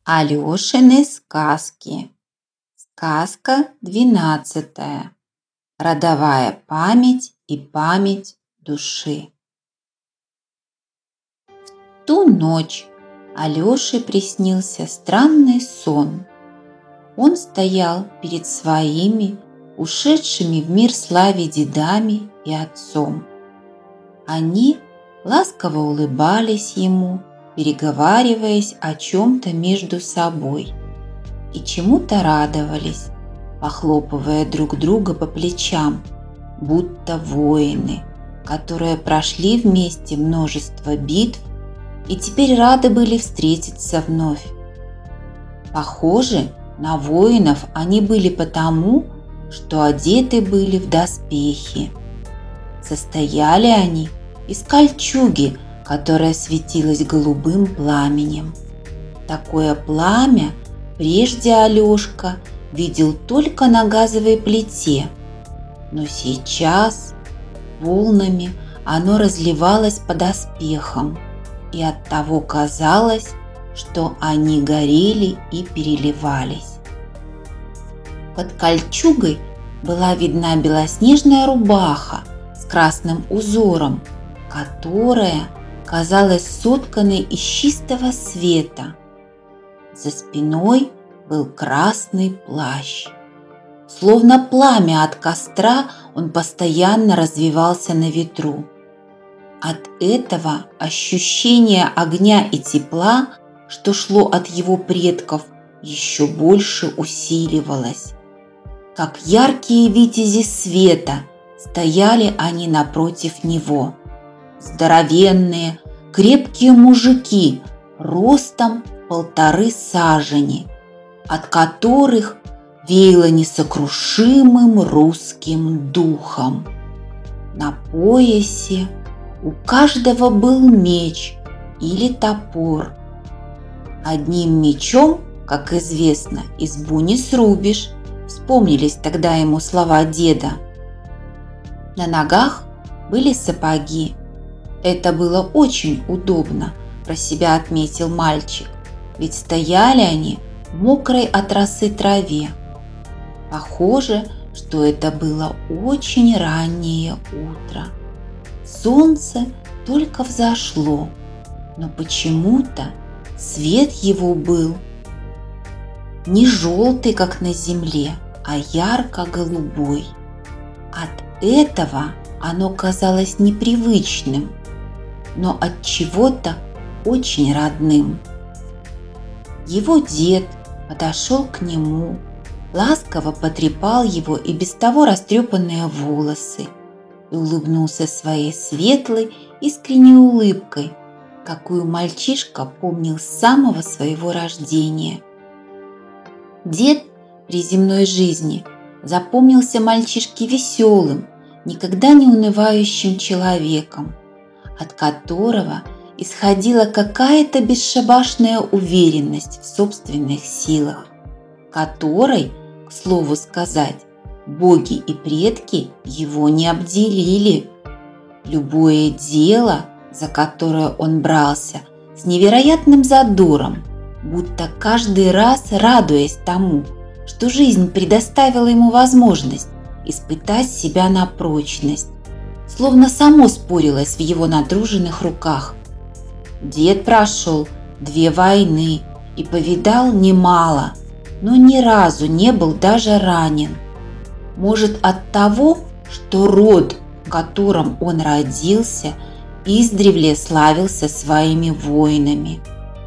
Алёшины сказки. Сказка 12. Родовая память и память души. В ту ночь Алёше приснился странный сон. Он стоял перед своими, ушедшими в мир славе дедами и отцом. Они ласково улыбались ему, переговариваясь о чем-то между собой, и чему-то радовались, похлопывая друг друга по плечам, будто воины, которые прошли вместе множество битв и теперь рады были встретиться вновь. Похоже, на воинов они были потому, что одеты были в доспехи. Состояли они из кольчуги, которая светилась голубым пламенем. Такое пламя прежде Алёшка видел только на газовой плите, но сейчас волнами оно разливалось по доспехам, и оттого казалось, что они горели и переливались. Под кольчугой была видна белоснежная рубаха с красным узором, которая казалась сотканной из чистого света. За спиной был красный плащ. Словно пламя от костра, он постоянно развивался на ветру. От этого ощущение огня и тепла, что шло от его предков, еще больше усиливалось. Как яркие витязи света стояли они напротив него. Здоровенные, крепкие мужики ростом в 1,5 сажени, от которых веяло несокрушимым русским духом. На поясе у каждого был меч или топор. Одним мечом, как известно, избу не срубишь, вспомнились тогда ему слова деда. На ногах были сапоги. Это было очень удобно, про себя отметил мальчик, ведь стояли они в мокрой от росы траве. Похоже, что это было очень раннее утро. Солнце только взошло, но почему-то цвет его был не желтый, как на земле, а ярко-голубой. От этого оно казалось непривычным, но от чего-то очень родным. Его дед подошел к нему, ласково потрепал его и без того растрепанные волосы и улыбнулся своей светлой, искренней улыбкой, какую мальчишка помнил с самого своего рождения. Дед при земной жизни запомнился мальчишке веселым, никогда не унывающим человеком, от которого исходила какая-то бесшабашная уверенность в собственных силах, которой, к слову сказать, боги и предки его не обделили. Любое дело, за которое он брался, с невероятным задором, будто каждый раз радуясь тому, что жизнь предоставила ему возможность испытать себя на прочность, словно само спорилось в его натруженных руках. Дед прошел 2 войны и повидал немало, но ни разу не был даже ранен. Может, от того, что род, в котором он родился, издревле славился своими воинами.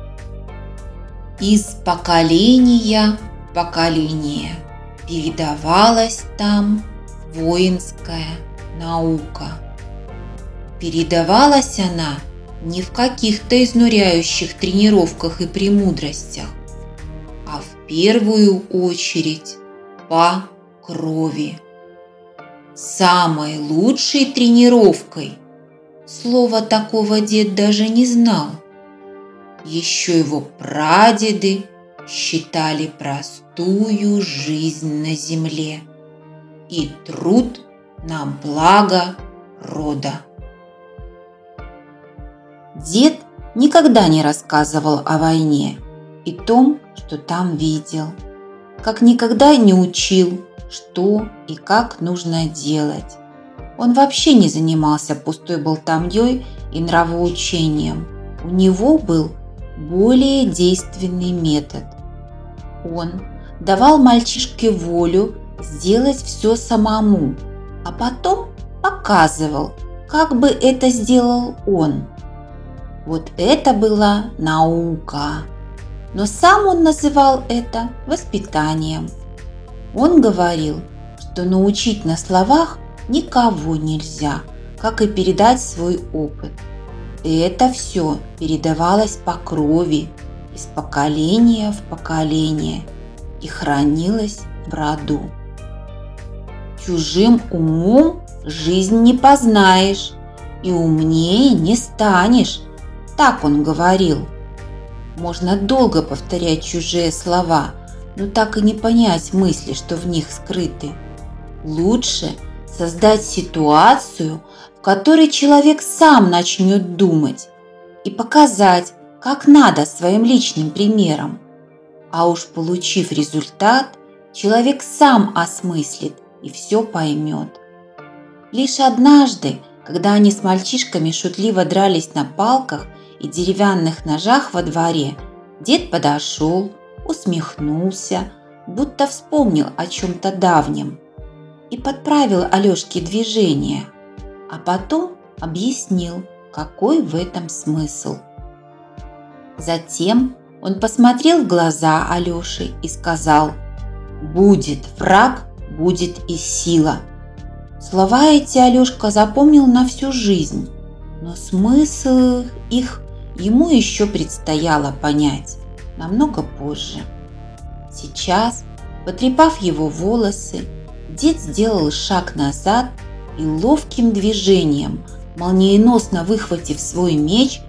Из поколения в поколение передавалась там воинская наука. Передавалась она не в каких-то изнуряющих тренировках и премудростях, а в первую очередь по крови. Самой лучшей тренировкой, слова такого дед даже не знал. Еще его прадеды считали простую жизнь на земле и труд на благо рода. Дед никогда не рассказывал о войне и том, что там видел. Как никогда не учил, что и как нужно делать. Он вообще не занимался пустой болтовней и нравоучением. У него был более действенный метод. Он давал мальчишке волю сделать все самому, а потом показывал, как бы это сделал он. Вот это была наука. Но сам он называл это воспитанием. Он говорил, что научить на словах никого нельзя, как и передать свой опыт. И это все передавалось по крови, из поколения в поколение и хранилось в роду. Чужим умом жизнь не познаешь и умнее не станешь, так он говорил. Можно долго повторять чужие слова, но так и не понять мысли, что в них скрыты. Лучше создать ситуацию, в которой человек сам начнет думать, и показать, как надо своим личным примером. А уж получив результат, человек сам осмыслит и все поймет. Лишь однажды, когда они с мальчишками шутливо дрались на палках и деревянных ножах во дворе, дед подошел, усмехнулся, будто вспомнил о чем-то давнем, и подправил Алешке движение, а потом объяснил, какой в этом смысл. Затем он посмотрел в глаза Алёши и сказал: «Будет враг, будет и сила». Слова эти Алешка запомнил на всю жизнь, но смысл их ему еще предстояло понять намного позже. Сейчас, потрепав его волосы, дед сделал шаг назад и ловким движением, молниеносно выхватив свой меч.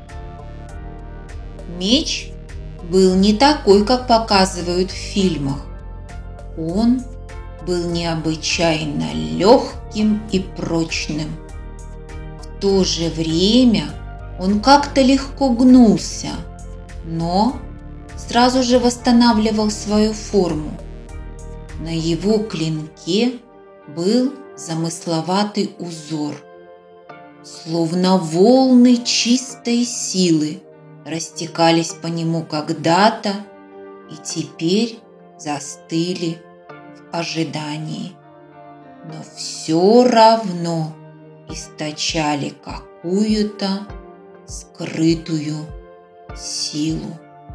Меч был не такой, как показывают в фильмах. Он был необычайно легким и прочным. В то же время он как-то легко гнулся, но сразу же восстанавливал свою форму. На его клинке был замысловатый узор, словно волны чистой силы растекались по нему когда-то и теперь застыли в ожидании, но все равно источали какую-то скрытую силу.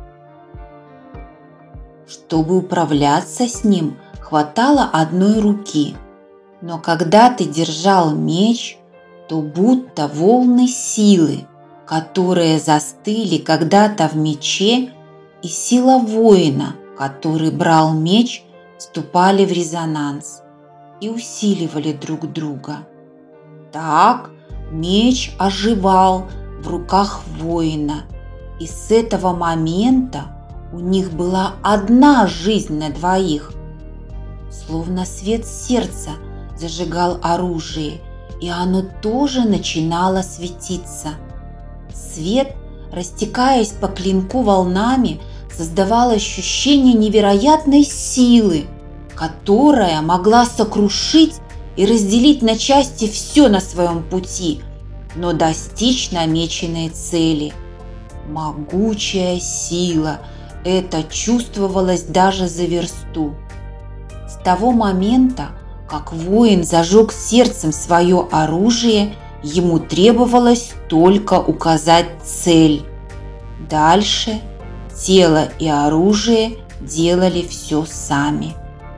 Чтобы управляться с ним, хватало одной руки, но когда ты держал меч, то будто волны силы, которые застыли когда-то в мече, и сила воина, который брал меч, вступали в резонанс и усиливали друг друга. Так меч оживал в руках воина, и с этого момента у них была одна жизнь на двоих. Словно свет сердца зажигал оружие, и оно тоже начинало светиться. Свет, растекаясь по клинку волнами, создавал ощущение невероятной силы, которая могла сокрушить и разделить на части все на своем пути, но достичь намеченной цели. Могучая сила, это чувствовалось даже за версту. С того момента, как воин зажег сердцем свое оружие, ему требовалось только указать цель. Дальше тело и оружие делали все сами.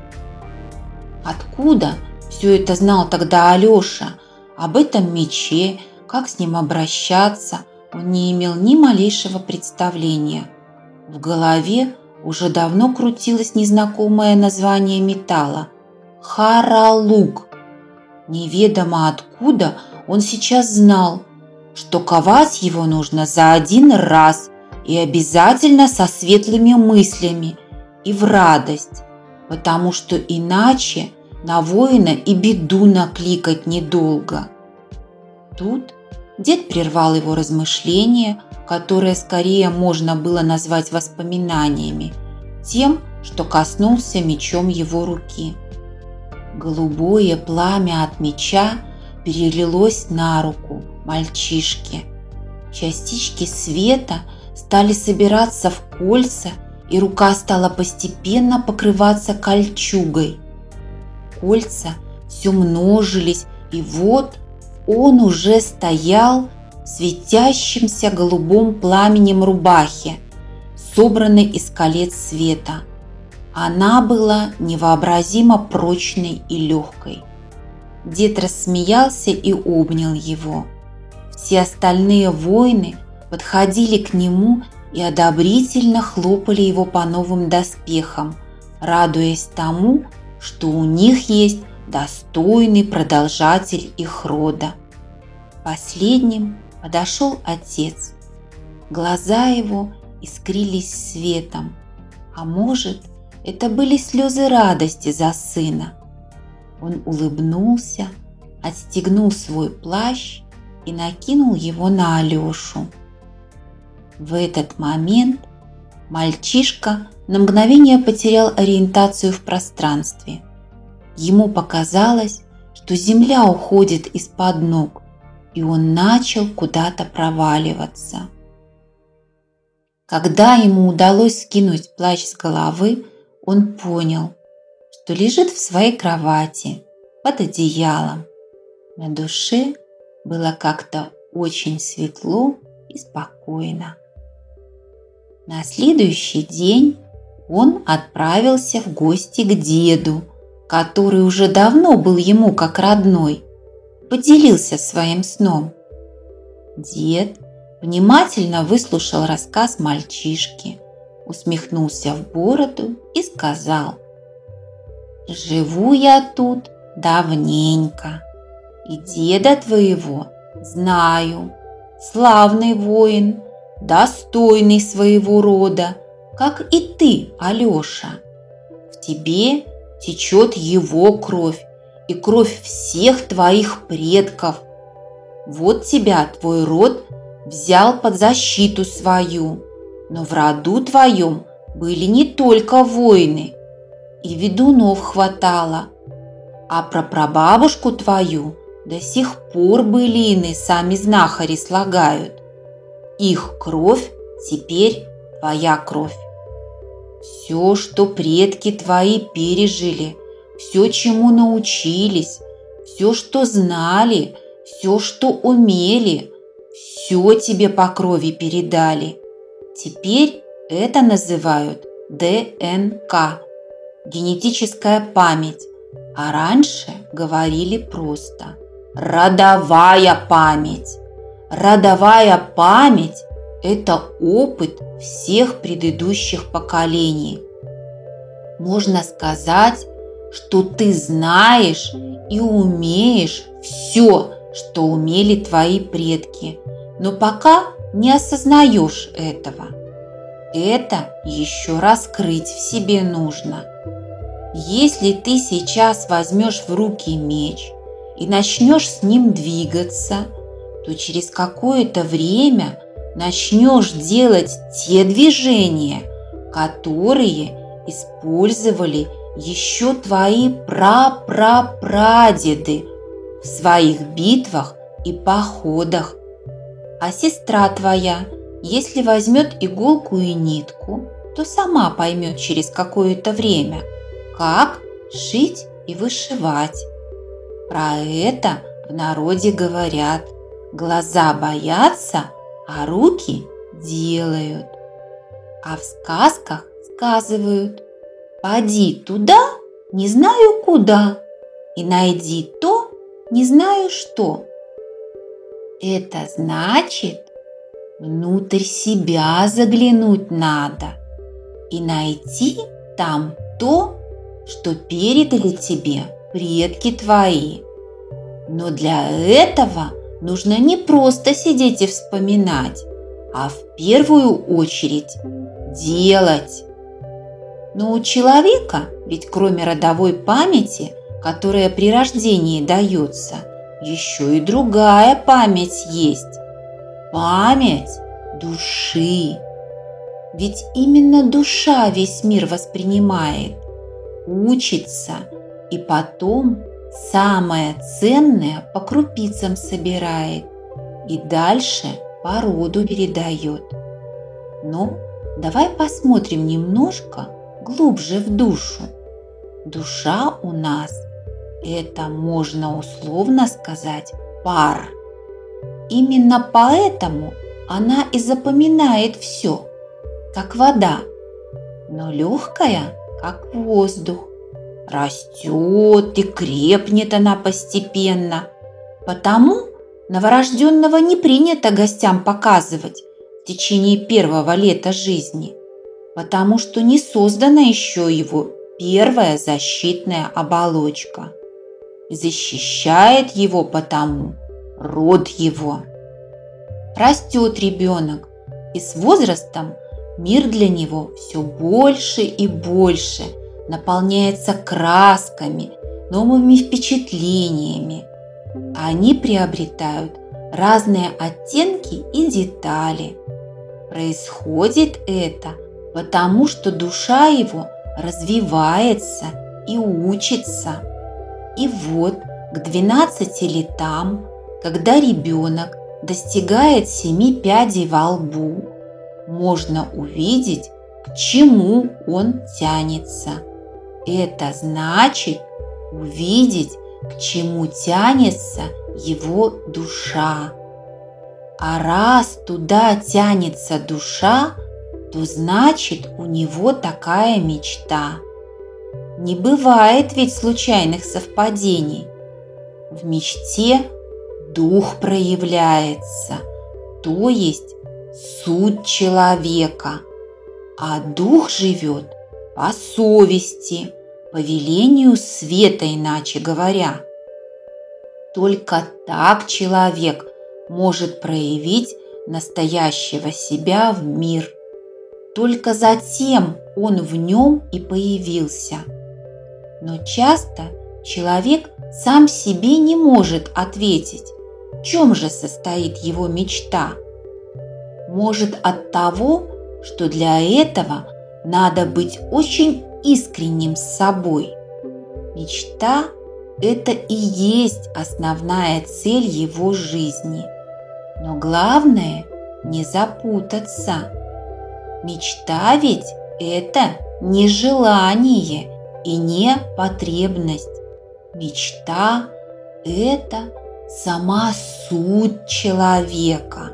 Откуда все это знал тогда Алеша? Об этом мече, как с ним обращаться, он не имел ни малейшего представления. В голове уже давно крутилось незнакомое название металла – харалук. Неведомо откуда он сейчас знал, что ковать его нужно за один раз и обязательно со светлыми мыслями и в радость, потому что иначе на воина и беду накликать недолго. Тут Дед прервал его размышления, которые скорее можно было назвать воспоминаниями, тем, что коснулся мечом его руки. Голубое пламя от меча перелилось на руку мальчишки. Частички света стали собираться в кольца, и рука стала постепенно покрываться кольчугой. Кольца все множились, и вот он уже стоял в светящемся голубом пламенем рубахе, собранной из колец света. Она была невообразимо прочной и легкой. Дед рассмеялся и обнял его. Все остальные воины подходили к нему и одобрительно хлопали его по новым доспехам, радуясь тому, что у них есть достойный продолжатель их рода. Последним подошел отец. Глаза его искрились светом, а может, это были слезы радости за сына. Он улыбнулся, отстегнул свой плащ и накинул его на Алешу. В этот момент мальчишка на мгновение потерял ориентацию в пространстве. Ему показалось, что земля уходит из-под ног, и он начал куда-то проваливаться. Когда ему удалось скинуть плащ с головы, он понял, что лежит в своей кровати под одеялом. На душе было как-то очень светло и спокойно. На следующий день он отправился в гости к деду, который уже давно был ему как родной, поделился своим сном. Дед внимательно выслушал рассказ мальчишки, усмехнулся в бороду и сказал: «Живу я тут давненько, и деда твоего знаю, славный воин, достойный своего рода, как и ты, Алеша. В тебе течет его кровь и кровь всех твоих предков. Вот тебя твой род взял под защиту свою, но в роду твоем были не только воины, и ведунов хватало, а про прабабушку твою до сих пор былины сами знахари слагают. Их кровь теперь твоя кровь. Все, что предки твои пережили, все, чему научились, все, что знали, все, что умели, все тебе по крови передали. Теперь это называют ДНК, генетическая память, а раньше говорили просто родовая память. Родовая память – это опыт всех предыдущих поколений. Можно сказать, что ты знаешь и умеешь все, что умели твои предки, но пока не осознаешь этого. Это еще раскрыть в себе нужно. Если ты сейчас возьмешь в руки меч и начнешь с ним двигаться, то через какое-то время начнешь делать те движения, которые использовали еще твои прапрапрадеды в своих битвах и походах. А сестра твоя, если возьмет иголку и нитку, то сама поймет через какое-то время, как шить и вышивать. Про это в народе говорят: глаза боятся, а руки делают. А в сказках сказывают: поди туда, не знаю куда, и найди то, не знаю что. Это значит, внутрь себя заглянуть надо и найти там то, что передали тебе предки твои. Но для этого нужно не просто сидеть и вспоминать, а в первую очередь делать. Но у человека, ведь кроме родовой памяти, которая при рождении дается, еще и другая память есть. Память души. Ведь именно душа весь мир воспринимает, учится и потом самое ценное по крупицам собирает и дальше по роду передает. Но давай посмотрим немножко глубже в душу. Душа у нас – это, можно условно сказать, пар. Именно поэтому она и запоминает все, как вода, но легкая, как воздух. Растет и крепнет она постепенно. Потому новорожденного не принято гостям показывать в течение первого лета жизни, потому что не создана еще его первая защитная оболочка. Защищает его потому род его. Растет ребенок, и с возрастом мир для него все больше и больше наполняется красками, новыми впечатлениями. Они приобретают разные оттенки и детали. Происходит это потому, что душа его развивается и учится. И вот к 12 летам, когда ребенок достигает 7 пядей во лбу, можно увидеть, к чему он тянется. Это значит увидеть, к чему тянется его душа. А раз туда тянется душа, то значит у него такая мечта. Не бывает ведь случайных совпадений. В мечте дух проявляется, то есть суть человека, а дух живет по совести, по велению света, иначе говоря. Только так человек может проявить настоящего себя в мир. Только затем он в нем и появился. Но часто человек сам себе не может ответить, в чем же состоит его мечта. Может, от того, что для этого надо быть очень искренним с собой. Мечта – это и есть основная цель его жизни. Но главное – не запутаться. Мечта ведь это не желание и не потребность. Мечта – это сама суть человека.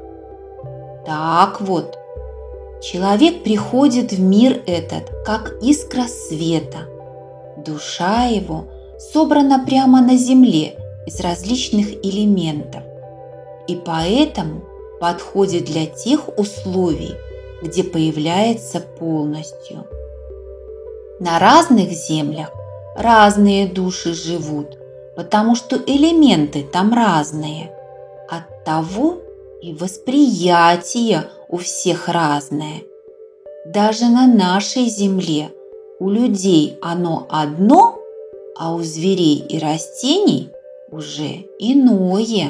Так вот, человек приходит в мир этот, как искра света. Душа его собрана прямо на земле из различных элементов и поэтому подходит для тех условий, где появляется полностью. На разных землях разные души живут, потому что элементы там разные. Оттого и восприятие у всех разное. Даже на нашей земле у людей оно одно, а у зверей и растений уже иное.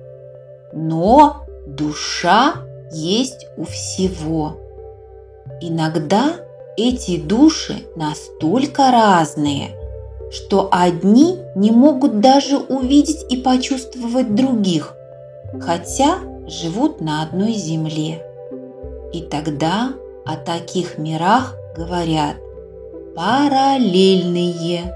Но душа есть у всего. Иногда эти души настолько разные, что одни не могут даже увидеть и почувствовать других, хотя живут на одной земле. И тогда о таких мирах говорят параллельные.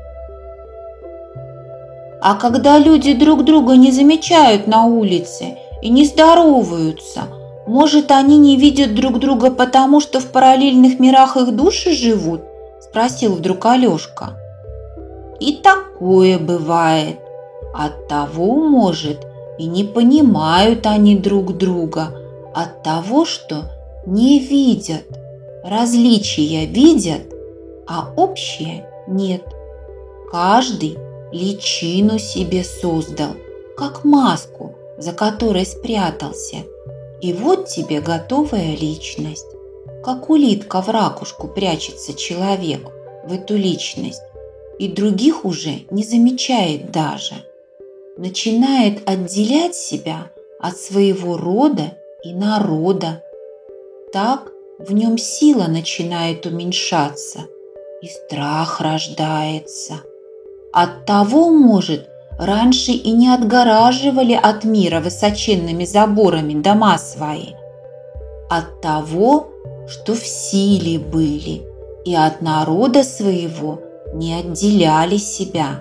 А когда люди друг друга не замечают на улице и не здороваются, может, они не видят друг друга потому, что в параллельных мирах их души живут? Спросил вдруг Алешка. И такое бывает. Оттого, может, и не понимают они друг друга, от того, что не видят. Различия видят, а общее нет. Каждый личину себе создал, как маску, за которой спрятался. И вот тебе готовая личность. Как улитка в ракушку прячется человек в эту личность, и других уже не замечает даже. начинает отделять себя от своего рода и народа. Так в нем сила начинает уменьшаться, и страх рождается. Оттого, может, раньше и не отгораживали от мира высоченными заборами дома свои. От того, что в силе были и от народа своего не отделяли себя.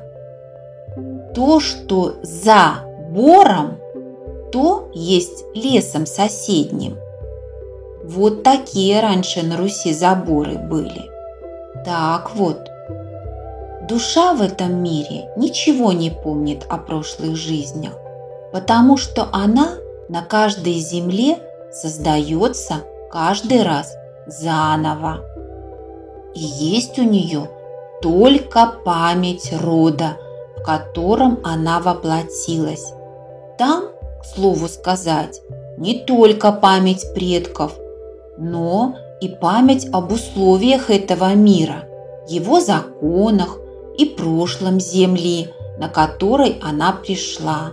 То, что за бором, то есть лесом соседним. Вот такие раньше на Руси заборы были. Так вот, душа в этом мире ничего не помнит о прошлых жизнях, потому что она на каждой земле создается каждый раз заново. И есть у нее только память рода, в котором она воплотилась. Там, к слову сказать, не только память предков, но и память об условиях этого мира, его законах и прошлом земли, на которой она пришла.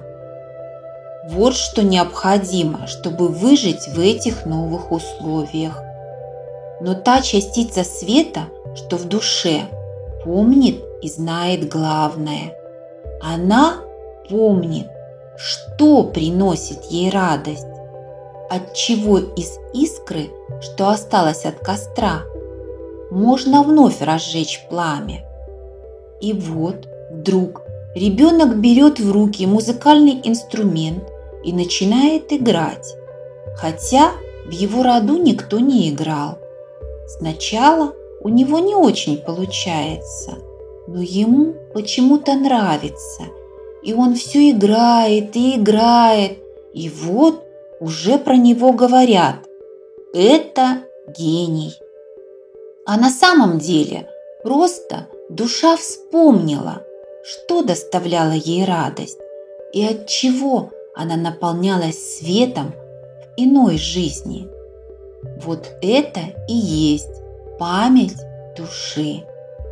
Вот что необходимо, чтобы выжить в этих новых условиях. Но та частица света, что в душе, помнит и знает главное. Она помнит, что приносит ей радость, отчего из искры, что осталось от костра, можно вновь разжечь пламя. И вот вдруг ребенок берет в руки музыкальный инструмент и начинает играть, хотя в его роду никто не играл. Сначала у него не очень получается, но ему почему-то нравится, и он все играет и играет, и вот уже про него говорят: это гений. А на самом деле просто душа вспомнила, что доставляло ей радость и от чего она наполнялась светом в иной жизни. Вот это и есть память души.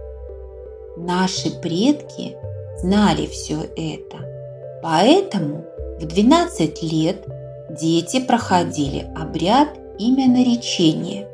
Наши предки знали все это, поэтому в 12 лет дети проходили обряд именоречения.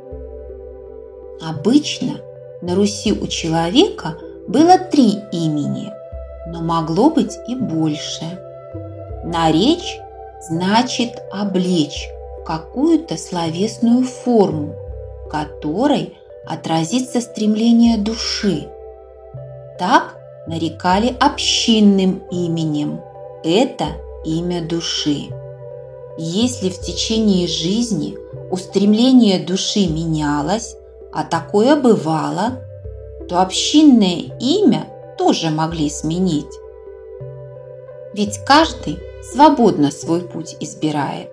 Обычно на Руси у человека было 3 имени, но могло быть и больше. Наречь значит облечь в какую-то словесную форму, в которой отразится стремление души. Так нарекали общинным именем. Это имя души. Если в течение жизни устремление души менялось, а такое бывало, то общинное имя тоже могли сменить. Ведь каждый свободно свой путь избирает.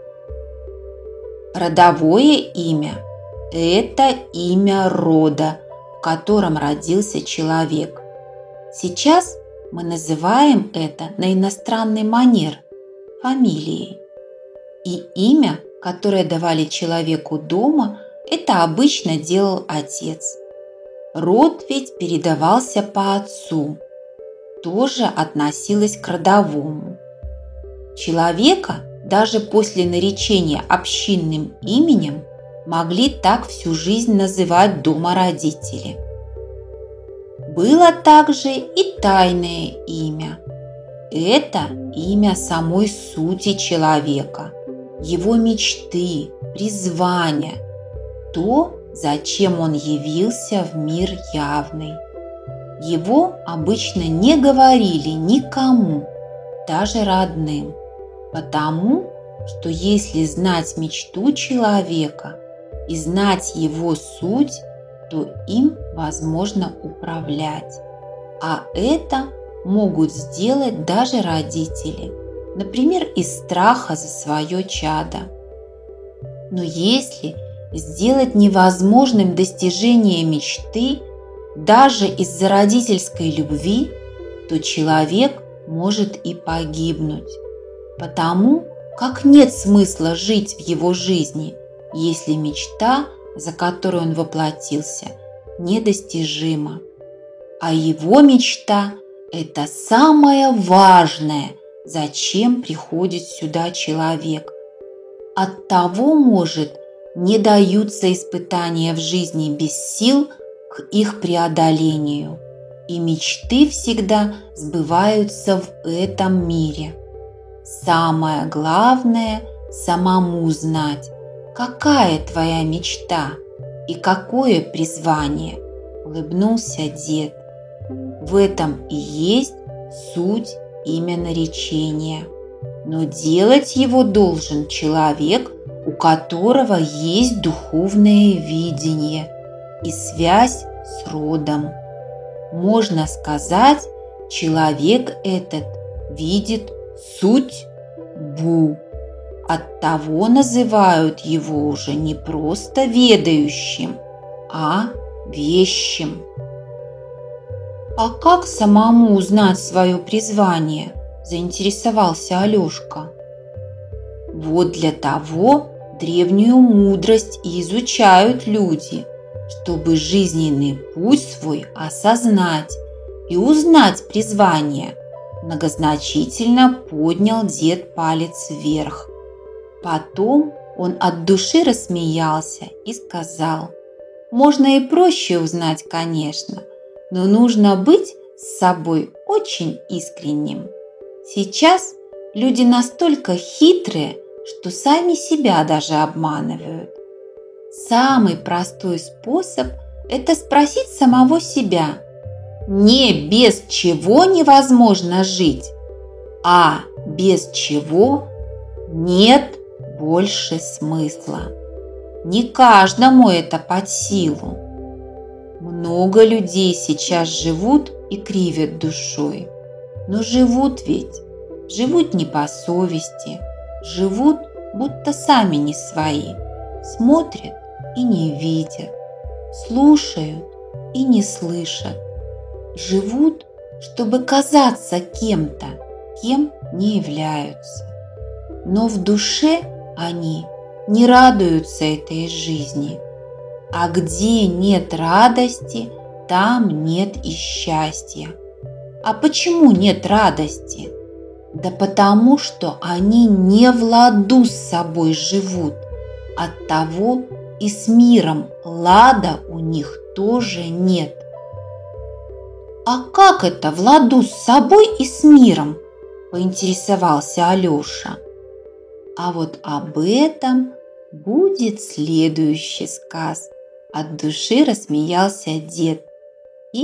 Родовое имя – это имя рода, в котором родился человек. Сейчас мы называем это на иностранный манер – фамилией. И имя, которое давали человеку дома, это обычно делал отец. Род ведь передавался по отцу, тоже относилось к родовому. Человека даже после наречения общинным именем могли так всю жизнь называть дома родители. Было также и тайное имя. Это имя самой сути человека, его мечты, призвания, то, зачем он явился в мир явный. Его обычно не говорили никому, даже родным, потому что если знать мечту человека и знать его суть, то им возможно управлять. А это могут сделать даже родители, например, из страха за свое чадо. Но если сделать невозможным достижение мечты даже из-за родительской любви, то человек может и погибнуть, потому как нет смысла жить в его жизни, если мечта, за которую он воплотился, недостижима. А его мечта – это самое важное, зачем приходит сюда человек. Оттого, может, не даются испытания в жизни без сил к их преодолению, и мечты всегда сбываются в этом мире. Самое главное – самому знать, какая твоя мечта и какое призвание, улыбнулся дед. В этом и есть суть именно речения. Но делать его должен человек, у которого есть духовное видение и связь с родом. Можно сказать, человек этот видит суть Бу. Оттого называют его уже не просто ведающим, а вещим. «А как самому узнать свое призвание?» – заинтересовался Алешка. «Вот для того древнюю мудрость и изучают люди, чтобы жизненный путь свой осознать и узнать призвание», – многозначительно поднял дед палец вверх. Потом он от души рассмеялся и сказал: «Можно и проще узнать, конечно, но нужно быть с собой очень искренним. Сейчас люди настолько хитрые, что сами себя даже обманывают. Самый простой способ – это спросить самого себя: не без чего невозможно жить, а без чего нет больше смысла. Не каждому это под силу. Много людей сейчас живут и кривят душой, но живут не по совести, живут, будто сами не свои, смотрят и не видят, слушают и не слышат, живут, чтобы казаться кем-то, кем не являются. Но в душе они не радуются этой жизни. А где нет радости, там нет и счастья. А почему нет радости? Да потому что они не в ладу с собой живут. Оттого и с миром лада у них тоже нет. «А как это в ладу с собой и с миром?» – поинтересовался Алеша. А вот об этом будет следующий сказ. От души рассмеялся дед.